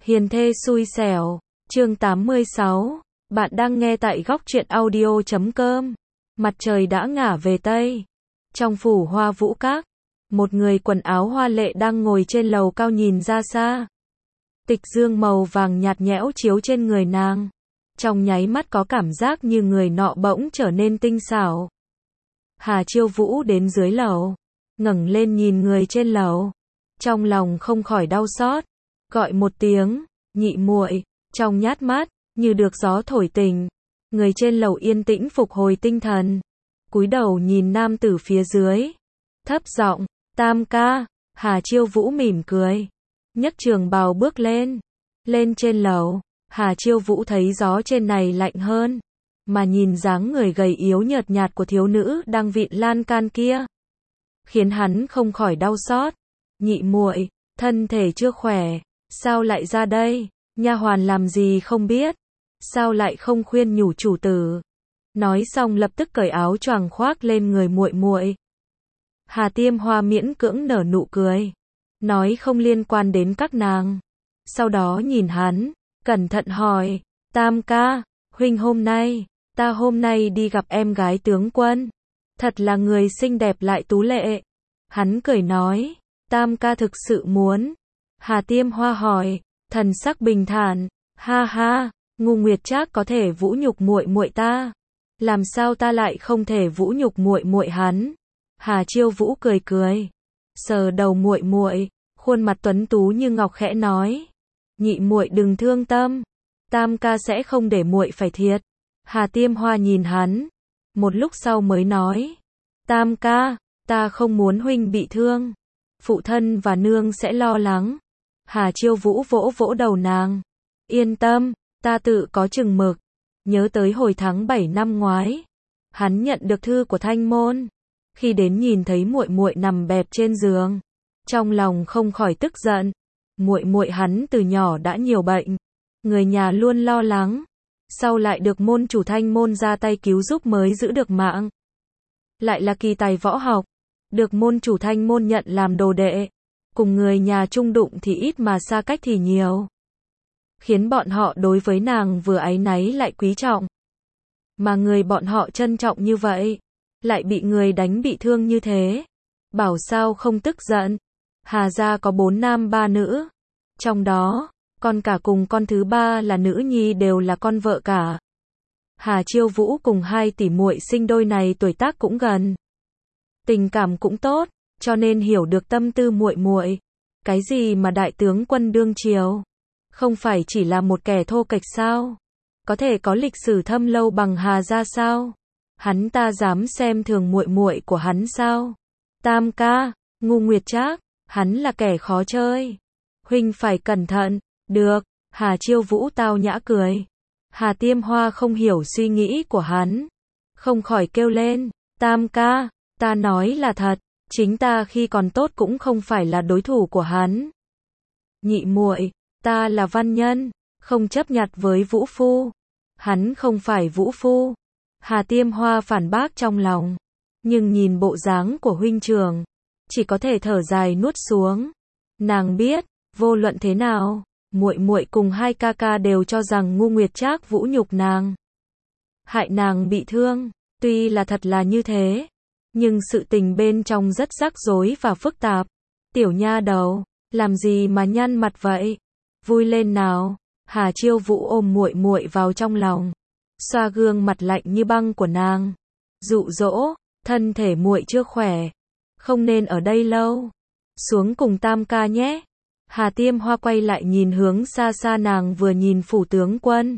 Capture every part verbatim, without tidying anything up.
Hiền thê xui xẻo, chương tám mươi sáu, bạn đang nghe tại góc truyện audio chấm com. Mặt trời đã ngả về Tây. Trong phủ Hoa Vũ Các, một người quần áo hoa lệ đang ngồi trên lầu cao nhìn ra xa. Tịch dương màu vàng nhạt nhẽo chiếu trên người nàng. Trong nháy mắt có cảm giác như người nọ bỗng trở nên tinh xảo. Hà Chiêu Vũ đến dưới lầu, ngẩng lên nhìn người trên lầu. Trong lòng không khỏi đau xót, gọi một tiếng, nhị muội, trong nhát mắt, như được gió thổi tỉnh. Người trên lầu yên tĩnh phục hồi tinh thần, cúi đầu nhìn nam tử phía dưới, thấp giọng, tam ca. Hà Chiêu Vũ mỉm cười, nhấc trường bào bước lên. Lên trên lầu, Hà Chiêu Vũ thấy gió trên này lạnh hơn, mà nhìn dáng người gầy yếu nhợt nhạt của thiếu nữ đang vịn lan can kia, khiến hắn không khỏi đau xót. Nhị muội, thân thể chưa khỏe, sao lại ra đây? Nha hoàn làm gì không biết, sao lại không khuyên nhủ chủ tử? Nói xong lập tức cởi áo choàng khoác lên người muội muội. Hà Tiêm Hoa miễn cưỡng nở nụ cười, nói không liên quan đến các nàng. Sau đó nhìn hắn, cẩn thận hỏi, tam ca, huynh hôm nay, ta hôm nay đi gặp em gái tướng quân, thật là người xinh đẹp lại tú lệ. Hắn cười nói, tam ca thực sự muốn? Hà Tiêm Hoa hỏi, thần sắc bình thản, ha ha, Ngu Nguyệt Trác có thể vũ nhục muội muội ta, làm sao ta lại không thể vũ nhục muội muội hắn? Hà Chiêu Vũ cười cười, sờ đầu muội muội, khuôn mặt tuấn tú như ngọc khẽ nói, nhị muội đừng thương tâm, tam ca sẽ không để muội phải thiệt. Hà Tiêm Hoa nhìn hắn, một lúc sau mới nói, tam ca, ta không muốn huynh bị thương, phụ thân và nương sẽ lo lắng. Hà Chiêu Vũ vỗ vỗ đầu nàng, yên tâm, ta tự có chừng mực. Nhớ tới hồi tháng bảy năm ngoái, hắn nhận được thư của Thanh Môn, khi đến nhìn thấy muội muội nằm bẹp trên giường, trong lòng không khỏi tức giận. Muội muội hắn từ nhỏ đã nhiều bệnh, người nhà luôn lo lắng, sau lại được môn chủ Thanh Môn ra tay cứu giúp mới giữ được mạng. Lại là kỳ tài võ học, được môn chủ Thanh Môn nhận làm đồ đệ, cùng người nhà chung đụng thì ít mà xa cách thì nhiều, khiến bọn họ đối với nàng vừa áy náy lại quý trọng. Mà người bọn họ trân trọng như vậy, lại bị người đánh bị thương như thế, bảo sao không tức giận. Hà gia có bốn nam ba nữ, trong đó, con cả cùng con thứ ba là nữ nhi đều là con vợ cả. Hà Chiêu Vũ cùng hai tỷ muội sinh đôi này tuổi tác cũng gần, tình cảm cũng tốt, cho nên hiểu được tâm tư muội muội. Cái gì mà đại tướng quân đương triều, không phải chỉ là một kẻ thô kệch sao? Có thể có lịch sử thâm lâu bằng Hà gia sao? Hắn ta dám xem thường muội muội của hắn sao? Tam ca, Ngu Nguyệt Trác, hắn là kẻ khó chơi, huynh phải cẩn thận. Được. Hà Chiêu Vũ tao nhã cười. Hà Tiêm Hoa không hiểu suy nghĩ của hắn, không khỏi kêu lên, tam ca, ta nói là thật, chính ta khi còn tốt cũng không phải là đối thủ của hắn. Nhị muội, ta là văn nhân, không chấp nhặt với vũ phu, hắn không phải vũ phu. Hà Tiêm Hoa phản bác trong lòng, nhưng nhìn bộ dáng của huynh trưởng, chỉ có thể thở dài nuốt xuống. Nàng biết, vô luận thế nào, muội muội cùng hai ca ca đều cho rằng Ngu Nguyệt Trác vũ nhục nàng, hại nàng bị thương. Tuy là thật là như thế, nhưng sự tình bên trong rất rắc rối và phức tạp. Tiểu nha đầu, làm gì mà nhăn mặt vậy? Vui lên nào. Hà Chiêu Vũ ôm muội muội vào trong lòng, xoa gương mặt lạnh như băng của nàng, dụ dỗ, thân thể muội chưa khỏe, không nên ở đây lâu, xuống cùng tam ca nhé. Hà Tiêm Hoa quay lại nhìn hướng xa xa, nàng vừa nhìn phủ tướng quân,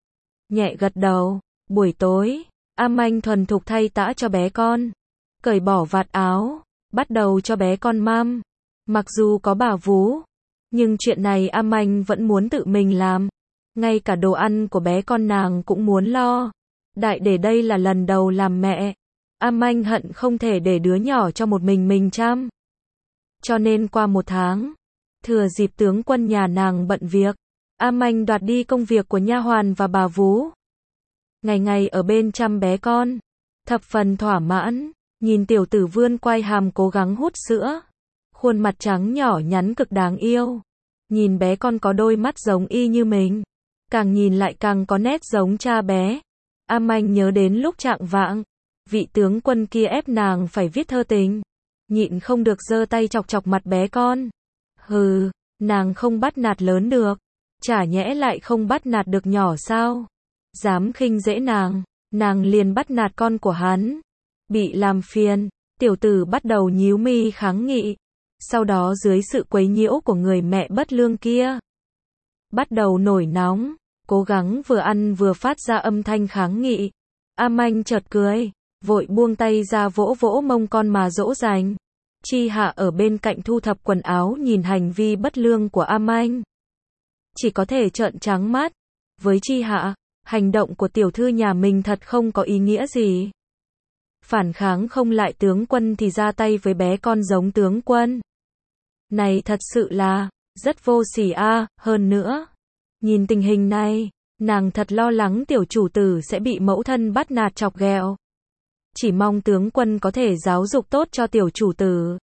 nhẹ gật đầu. Buổi tối, Am Anh thuần thục thay tã cho bé con, cởi bỏ vạt áo, bắt đầu cho bé con măm. Mặc dù có bà vú, nhưng chuyện này Am Anh vẫn muốn tự mình làm, ngay cả đồ ăn của bé con nàng cũng muốn lo. Đại để đây là lần đầu làm mẹ, Am Anh hận không thể để đứa nhỏ cho một mình mình chăm. Cho nên qua một tháng, thừa dịp tướng quân nhà nàng bận việc, Am Anh đoạt đi công việc của nha hoàn và bà vú, ngày ngày ở bên chăm bé con, thập phần thỏa mãn. Nhìn tiểu tử vươn quai hàm cố gắng hút sữa, khuôn mặt trắng nhỏ nhắn cực đáng yêu, Nhìn bé con có đôi mắt giống y như mình. Càng nhìn lại càng có nét giống cha bé. A Manh nhớ đến lúc trạng vạng. Vị tướng quân kia ép nàng phải viết thơ tình. Nhịn không được giơ tay chọc chọc mặt bé con. Hừ, nàng không bắt nạt lớn được. Chả nhẽ lại không bắt nạt được nhỏ sao? Dám khinh dễ nàng, nàng liền bắt nạt con của hắn. Bị làm phiền, tiểu tử bắt đầu nhíu mi kháng nghị. Sau đó dưới sự quấy nhiễu của người mẹ bất lương kia, bắt đầu nổi nóng, cố gắng vừa ăn vừa phát ra âm thanh kháng nghị. A Manh chợt cười, vội buông tay ra vỗ vỗ mông con mà dỗ dành. Chi Hạ ở bên cạnh thu thập quần áo nhìn hành vi bất lương của A Manh. Chỉ có thể trợn trắng mắt. Với Chi Hạ, hành động của tiểu thư nhà mình thật không có ý nghĩa gì. Phản kháng không lại tướng quân thì ra tay với bé con giống tướng quân. Này thật sự là, rất vô sỉ a, hơn nữa. Nhìn tình hình này, nàng thật lo lắng tiểu chủ tử sẽ bị mẫu thân bắt nạt chọc ghẹo. Chỉ mong tướng quân có thể giáo dục tốt cho tiểu chủ tử.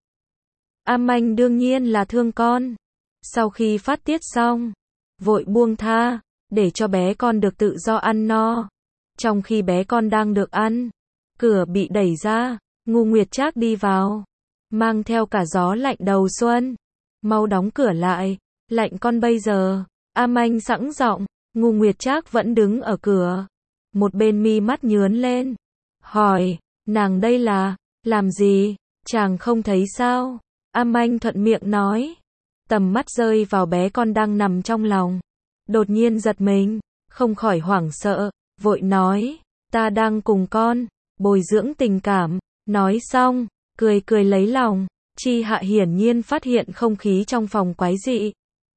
A Manh đương nhiên là thương con. Sau khi phát tiết xong, vội buông tha, để cho bé con được tự do ăn no. Trong khi bé con đang được ăn, cửa bị đẩy ra, Ngô Nguyệt Trác đi vào, mang theo cả gió lạnh đầu xuân. Mau đóng cửa lại, lạnh con bây giờ. A Manh sẵn giọng. Ngô Nguyệt Trác vẫn đứng ở cửa, một bên mi mắt nhướn lên, hỏi, nàng đây là, làm gì, chàng không thấy sao? A Manh thuận miệng nói, tầm mắt rơi vào bé con đang nằm trong lòng. Đột nhiên giật mình, không khỏi hoảng sợ, vội nói, ta đang cùng con, bồi dưỡng tình cảm. Nói xong, cười cười lấy lòng. Chi Hạ hiển nhiên phát hiện không khí trong phòng quái dị,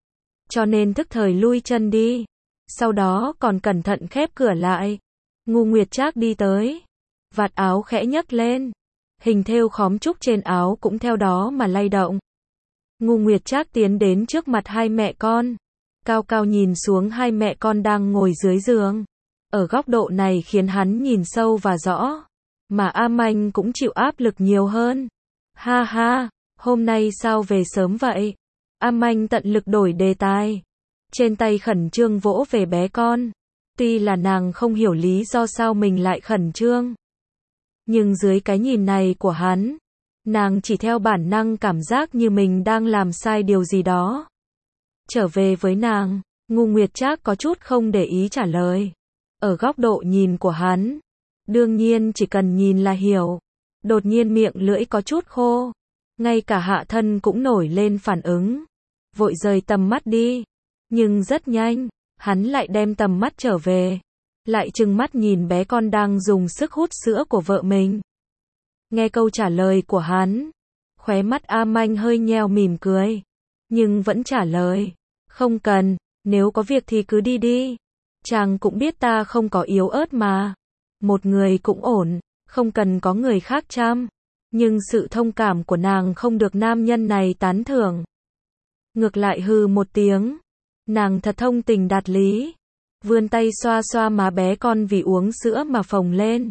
cho nên thức thời lui chân đi. Sau đó còn cẩn thận khép cửa lại. Ngô Nguyệt Trác đi tới, vạt áo khẽ nhấc lên, hình thêu khóm trúc trên áo cũng theo đó mà lay động. Ngô Nguyệt Trác tiến đến trước mặt hai mẹ con, cao cao nhìn xuống hai mẹ con đang ngồi dưới giường. Ở góc độ này khiến hắn nhìn sâu và rõ, mà A Manh cũng chịu áp lực nhiều hơn. Ha ha, hôm nay sao về sớm vậy? A Manh tận lực đổi đề tài, trên tay khẩn trương vỗ về bé con. Tuy là nàng không hiểu lý do sao mình lại khẩn trương, nhưng dưới cái nhìn này của hắn, nàng chỉ theo bản năng cảm giác như mình đang làm sai điều gì đó. Trở về với nàng, Ngô Nguyệt Trác có chút không để ý trả lời. Ở góc độ nhìn của hắn, đương nhiên chỉ cần nhìn là hiểu. Đột nhiên miệng lưỡi có chút khô, ngay cả hạ thân cũng nổi lên phản ứng, vội rời tầm mắt đi. Nhưng rất nhanh, hắn lại đem tầm mắt trở về, lại trừng mắt nhìn bé con đang dùng sức hút sữa của vợ mình. Nghe câu trả lời của hắn, khóe mắt A Manh hơi nheo mỉm cười, nhưng vẫn trả lời, không cần, nếu có việc thì cứ đi đi. Chàng cũng biết ta không có yếu ớt mà, một người cũng ổn, không cần có người khác chăm. Nhưng sự thông cảm của nàng không được nam nhân này tán thưởng. Ngược lại hừ một tiếng, nàng thật thông tình đạt lý, vươn tay xoa xoa má bé con vì uống sữa mà phồng lên.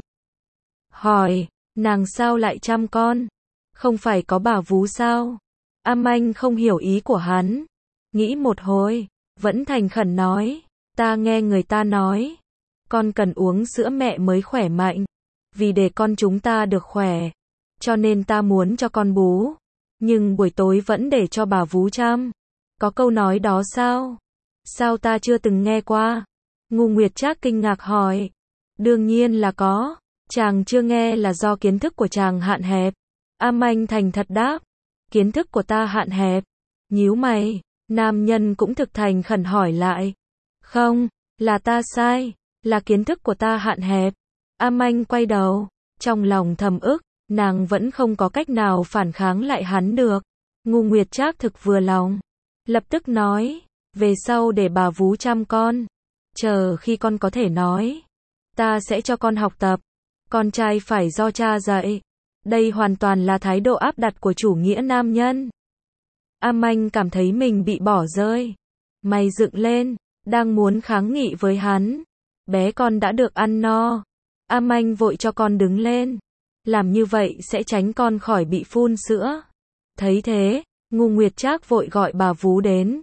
Hỏi, nàng sao lại chăm con? Không phải có bà vú sao? A Manh không hiểu ý của hắn, nghĩ một hồi, vẫn thành khẩn nói, ta nghe người ta nói, con cần uống sữa mẹ mới khỏe mạnh, vì để con chúng ta được khỏe, cho nên ta muốn cho con bú, nhưng buổi tối vẫn để cho bà vú chăm. Có câu nói đó sao? Sao ta chưa từng nghe qua? Ngô Nguyệt Trác kinh ngạc hỏi. Đương nhiên là có, chàng chưa nghe là do kiến thức của chàng hạn hẹp. A Manh thành thật đáp, kiến thức của ta hạn hẹp. Nhíu mày, nam nhân cũng thực thành khẩn hỏi lại. Không, là ta sai, là kiến thức của ta hạn hẹp. A Manh quay đầu, trong lòng thầm ức, nàng vẫn không có cách nào phản kháng lại hắn được. Ngô Nguyệt Trác thực vừa lòng, lập tức nói, về sau để bà vú chăm con, chờ khi con có thể nói, ta sẽ cho con học tập, con trai phải do cha dạy. Đây hoàn toàn là thái độ áp đặt của chủ nghĩa nam nhân. A Manh cảm thấy mình bị bỏ rơi, mày dựng lên, đang muốn kháng nghị với hắn. Bé con đã được ăn no, A Manh vội cho con đứng lên, làm như vậy sẽ tránh con khỏi bị phun sữa. Thấy thế, Ngô Nguyệt Trác vội gọi bà vú đến,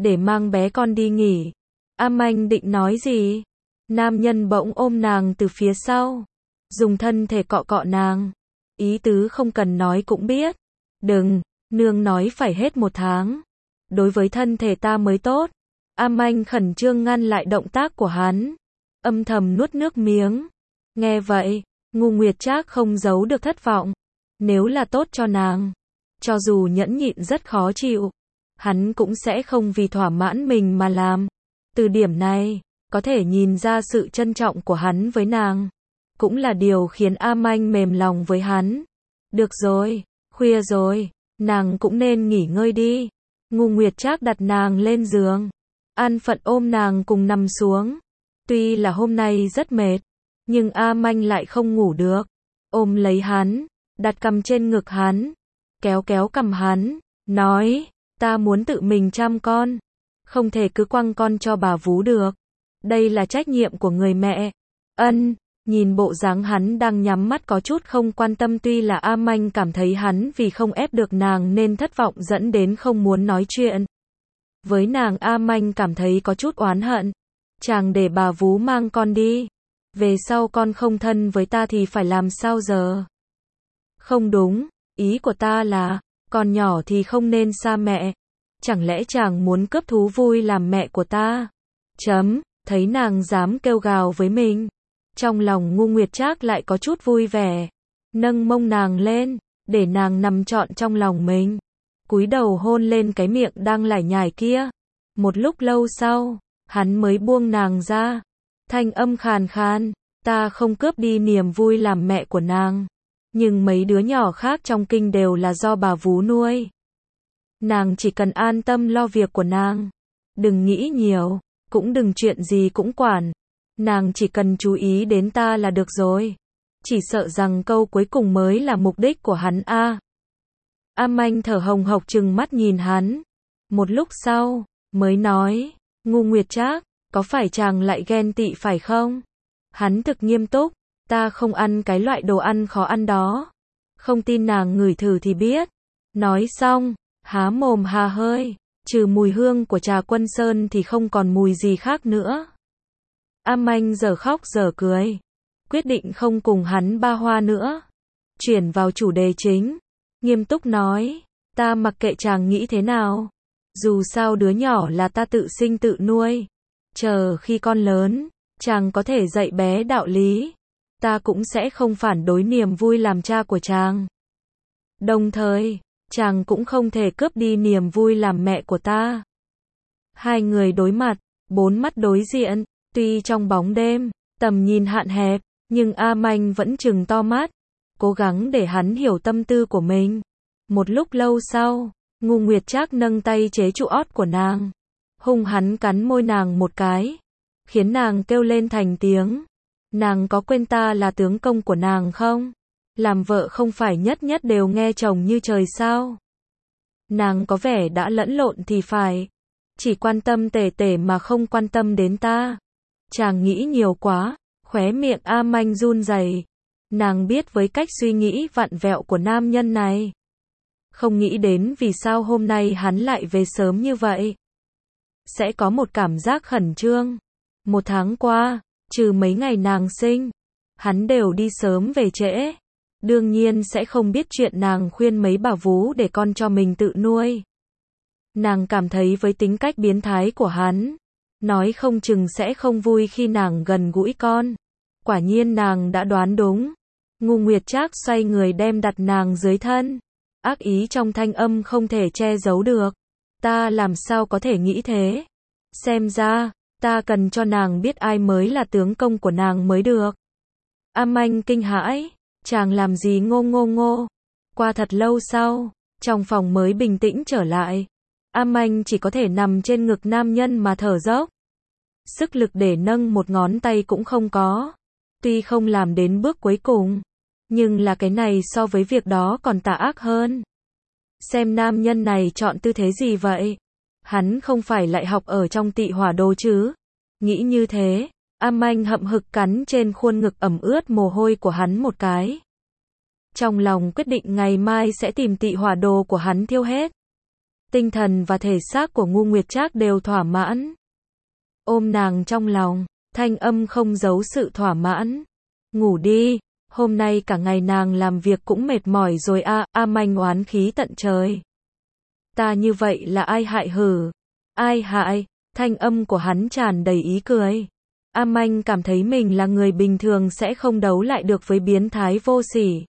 để mang bé con đi nghỉ. A Manh định nói gì? Nam nhân bỗng ôm nàng từ phía sau, dùng thân thể cọ cọ nàng. Ý tứ không cần nói cũng biết. Đừng, nương nói phải hết một tháng. Đối với thân thể ta mới tốt. A Manh khẩn trương ngăn lại động tác của hắn, âm thầm nuốt nước miếng. Nghe vậy, Ngô Nguyệt Trác không giấu được thất vọng. Nếu là tốt cho nàng, cho dù nhẫn nhịn rất khó chịu, hắn cũng sẽ không vì thỏa mãn mình mà làm. Từ điểm này, có thể nhìn ra sự trân trọng của hắn với nàng. Cũng là điều khiến A Manh mềm lòng với hắn. Được rồi, khuya rồi, nàng cũng nên nghỉ ngơi đi. Ngô Nguyệt Trác đặt nàng lên giường, an phận ôm nàng cùng nằm xuống. Tuy là hôm nay rất mệt, nhưng A Manh lại không ngủ được. Ôm lấy hắn, đặt cằm trên ngực hắn, kéo kéo cằm hắn, nói, ta muốn tự mình chăm con, không thể cứ quăng con cho bà vú được. Đây là trách nhiệm của người mẹ. Ân, nhìn bộ dáng hắn đang nhắm mắt có chút không quan tâm, tuy là A Manh cảm thấy hắn vì không ép được nàng nên thất vọng dẫn đến không muốn nói chuyện. Với nàng A Manh cảm thấy có chút oán hận. Chàng để bà vú mang con đi. Về sau con không thân với ta thì phải làm sao giờ? Không đúng, ý của ta là, con nhỏ thì không nên xa mẹ. Chẳng lẽ chàng muốn cướp thú vui làm mẹ của ta? Chấm, thấy nàng dám kêu gào với mình. Trong lòng Ngô Nguyệt Trác lại có chút vui vẻ. Nâng mông nàng lên, để nàng nằm trọn trong lòng mình. Cúi đầu hôn lên cái miệng đang lải nhải kia. Một lúc lâu sau, hắn mới buông nàng ra. Thanh âm khàn khàn, ta không cướp đi niềm vui làm mẹ của nàng. Nhưng mấy đứa nhỏ khác trong kinh đều là do bà vú nuôi. Nàng chỉ cần an tâm lo việc của nàng. Đừng nghĩ nhiều, cũng đừng chuyện gì cũng quản. Nàng chỉ cần chú ý đến ta là được rồi. Chỉ sợ rằng câu cuối cùng mới là mục đích của hắn a. A Manh thở hồng hộc trừng mắt nhìn hắn. Một lúc sau, mới nói, Ngô Nguyệt Trác, có phải chàng lại ghen tị phải không? Hắn thực nghiêm túc, ta không ăn cái loại đồ ăn khó ăn đó. Không tin nàng ngửi thử thì biết. Nói xong, há mồm hà hơi, trừ mùi hương của trà Quân Sơn thì không còn mùi gì khác nữa. A Manh giờ khóc giờ cười, quyết định không cùng hắn ba hoa nữa. Chuyển vào chủ đề chính, nghiêm túc nói, ta mặc kệ chàng nghĩ thế nào. Dù sao đứa nhỏ là ta tự sinh tự nuôi. Chờ khi con lớn, chàng có thể dạy bé đạo lý. Ta cũng sẽ không phản đối niềm vui làm cha của chàng. Đồng thời, chàng cũng không thể cướp đi niềm vui làm mẹ của ta. Hai người đối mặt, bốn mắt đối diện. Tuy trong bóng đêm, tầm nhìn hạn hẹp, nhưng A Manh vẫn trừng to mắt, cố gắng để hắn hiểu tâm tư của mình. Một lúc lâu sau, Ngô Nguyệt Trác nâng tay chế trụ ót của nàng, hung hắn cắn môi nàng một cái, khiến nàng kêu lên thành tiếng. Nàng có quên ta là tướng công của nàng không? Làm vợ không phải nhất nhất đều nghe chồng như trời sao? Nàng có vẻ đã lẫn lộn thì phải, chỉ quan tâm tể tể mà không quan tâm đến ta. Chàng nghĩ nhiều quá, khóe miệng A Manh run rẩy. Nàng biết với cách suy nghĩ vặn vẹo của nam nhân này. Không nghĩ đến vì sao hôm nay hắn lại về sớm như vậy. Sẽ có một cảm giác khẩn trương. Một tháng qua, trừ mấy ngày nàng sinh, hắn đều đi sớm về trễ. Đương nhiên sẽ không biết chuyện nàng khuyên mấy bà vú để con cho mình tự nuôi. Nàng cảm thấy với tính cách biến thái của hắn, nói không chừng sẽ không vui khi nàng gần gũi con. Quả nhiên nàng đã đoán đúng. Ngô Nguyệt Trác xoay người đem đặt nàng dưới thân. Ác ý trong thanh âm không thể che giấu được. Ta làm sao có thể nghĩ thế? Xem ra, ta cần cho nàng biết ai mới là tướng công của nàng mới được. A Manh kinh hãi, chàng làm gì ngô ngô ngô. Qua thật lâu sau, trong phòng mới bình tĩnh trở lại. A Manh chỉ có thể nằm trên ngực nam nhân mà thở dốc. Sức lực để nâng một ngón tay cũng không có. Tuy không làm đến bước cuối cùng, nhưng là cái này so với việc đó còn tà ác hơn. Xem nam nhân này chọn tư thế gì vậy? Hắn không phải lại học ở trong Tị Hỏa Đồ chứ? Nghĩ như thế, A Manh hậm hực cắn trên khuôn ngực ẩm ướt mồ hôi của hắn một cái. Trong lòng quyết định ngày mai sẽ tìm Tị Hỏa Đồ của hắn thiêu hết. Tinh thần và thể xác của Ngô Nguyệt Trác đều thỏa mãn. Ôm nàng trong lòng, thanh âm không giấu sự thỏa mãn. Ngủ đi, hôm nay cả ngày nàng làm việc cũng mệt mỏi rồi a, A Manh oán khí tận trời. Ta như vậy là ai hại hử? Ai hại? Thanh âm của hắn tràn đầy ý cười. A Manh cảm thấy mình là người bình thường sẽ không đấu lại được với biến thái vô sỉ.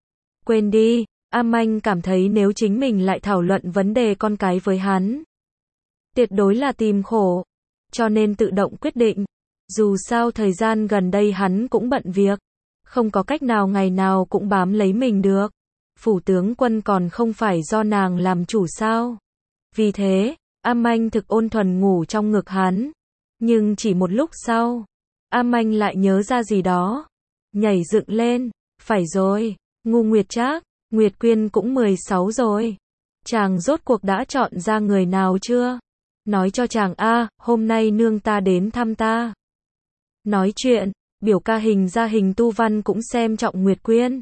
Quên đi, A Manh cảm thấy nếu chính mình lại thảo luận vấn đề con cái với hắn, tuyệt đối là tìm khổ. Cho nên tự động quyết định. Dù sao thời gian gần đây hắn cũng bận việc, không có cách nào ngày nào cũng bám lấy mình được. Phủ tướng quân còn không phải do nàng làm chủ sao? Vì thế, A Manh thực ôn thuần ngủ trong ngực hắn. Nhưng chỉ một lúc sau, A Manh lại nhớ ra gì đó. Nhảy dựng lên. Phải rồi, Ngô Nguyệt Trác, Nguyệt Quyên cũng mười sáu rồi. Chàng rốt cuộc đã chọn ra người nào chưa? Nói cho chàng a, hôm nay nương ta đến thăm ta. Nói chuyện, biểu ca Hình ra Hình Tu Văn cũng xem trọng Nguyệt Quyên.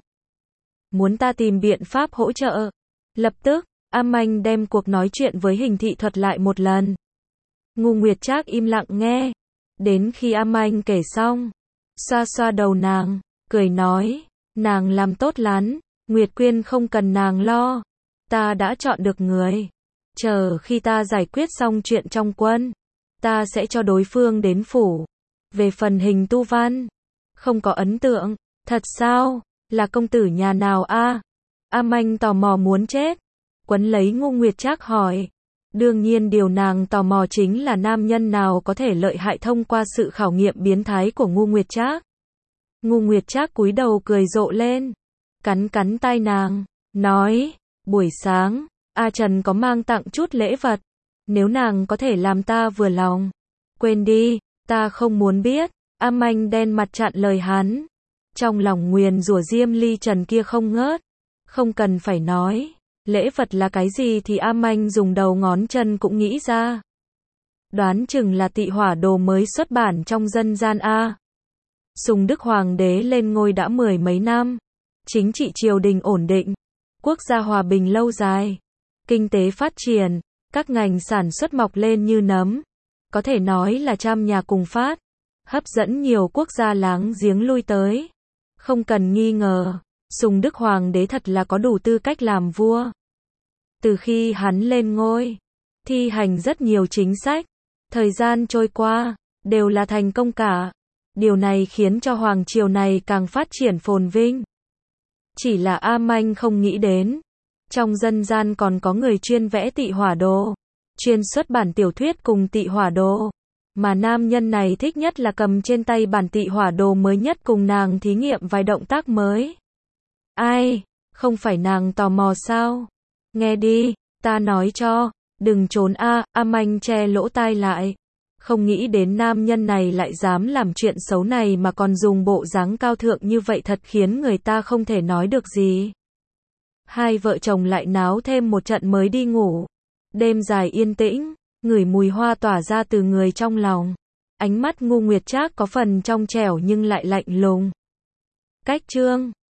Muốn ta tìm biện pháp hỗ trợ. Lập tức, A Manh đem cuộc nói chuyện với Hình thị thuật lại một lần. Ngô Nguyệt Trác im lặng nghe. Đến khi A Manh kể xong, xoa xoa đầu nàng, cười nói, nàng làm tốt lắm, Nguyệt Quyên không cần nàng lo. Ta đã chọn được người. Chờ khi ta giải quyết xong chuyện trong quân, ta sẽ cho đối phương đến phủ. Về phần Hình Tu Văn, không có ấn tượng. Thật sao? Là công tử nhà nào a? A Manh tò mò muốn chết. Quấn lấy Ngô Nguyệt Trác hỏi. Đương nhiên điều nàng tò mò chính là nam nhân nào có thể lợi hại thông qua sự khảo nghiệm biến thái của Ngô Nguyệt Trác. Ngô Nguyệt Trác cúi đầu cười rộ lên, cắn cắn tai nàng, nói, buổi sáng, A Trần có mang tặng chút lễ vật, nếu nàng có thể làm ta vừa lòng. Quên đi, ta không muốn biết. A Manh đen mặt chặn lời hắn. Trong lòng nguyền rủa Diêm Ly Trần kia không ngớt. Không cần phải nói, lễ vật là cái gì thì A Manh dùng đầu ngón chân cũng nghĩ ra. Đoán chừng là Tị Hỏa Đồ mới xuất bản trong dân gian a. Sùng Đức Hoàng đế lên ngôi đã mười mấy năm, chính trị triều đình ổn định, quốc gia hòa bình lâu dài, kinh tế phát triển, các ngành sản xuất mọc lên như nấm, có thể nói là trăm nhà cùng phát, hấp dẫn nhiều quốc gia láng giếng lui tới. Không cần nghi ngờ, Sùng Đức Hoàng đế thật là có đủ tư cách làm vua. Từ khi hắn lên ngôi, thi hành rất nhiều chính sách, thời gian trôi qua, đều là thành công cả. Điều này khiến cho hoàng triều này càng phát triển phồn vinh. Chỉ là A Manh không nghĩ đến, trong dân gian còn có người chuyên vẽ Tị Hỏa Đồ, chuyên xuất bản tiểu thuyết cùng Tị Hỏa Đồ, mà nam nhân này thích nhất là cầm trên tay bản Tị Hỏa Đồ mới nhất cùng nàng thí nghiệm vài động tác mới. Ai, không phải nàng tò mò sao? Nghe đi, ta nói cho, đừng trốn a. A Manh che lỗ tai lại. Không nghĩ đến nam nhân này lại dám làm chuyện xấu này mà còn dùng bộ dáng cao thượng như vậy, thật khiến người ta không thể nói được gì. Hai vợ chồng lại náo thêm một trận mới đi ngủ. Đêm dài yên tĩnh, ngửi mùi hoa tỏa ra từ người trong lòng. Ánh mắt Ngô Nguyệt Trác có phần trong trẻo nhưng lại lạnh lùng. Cách chương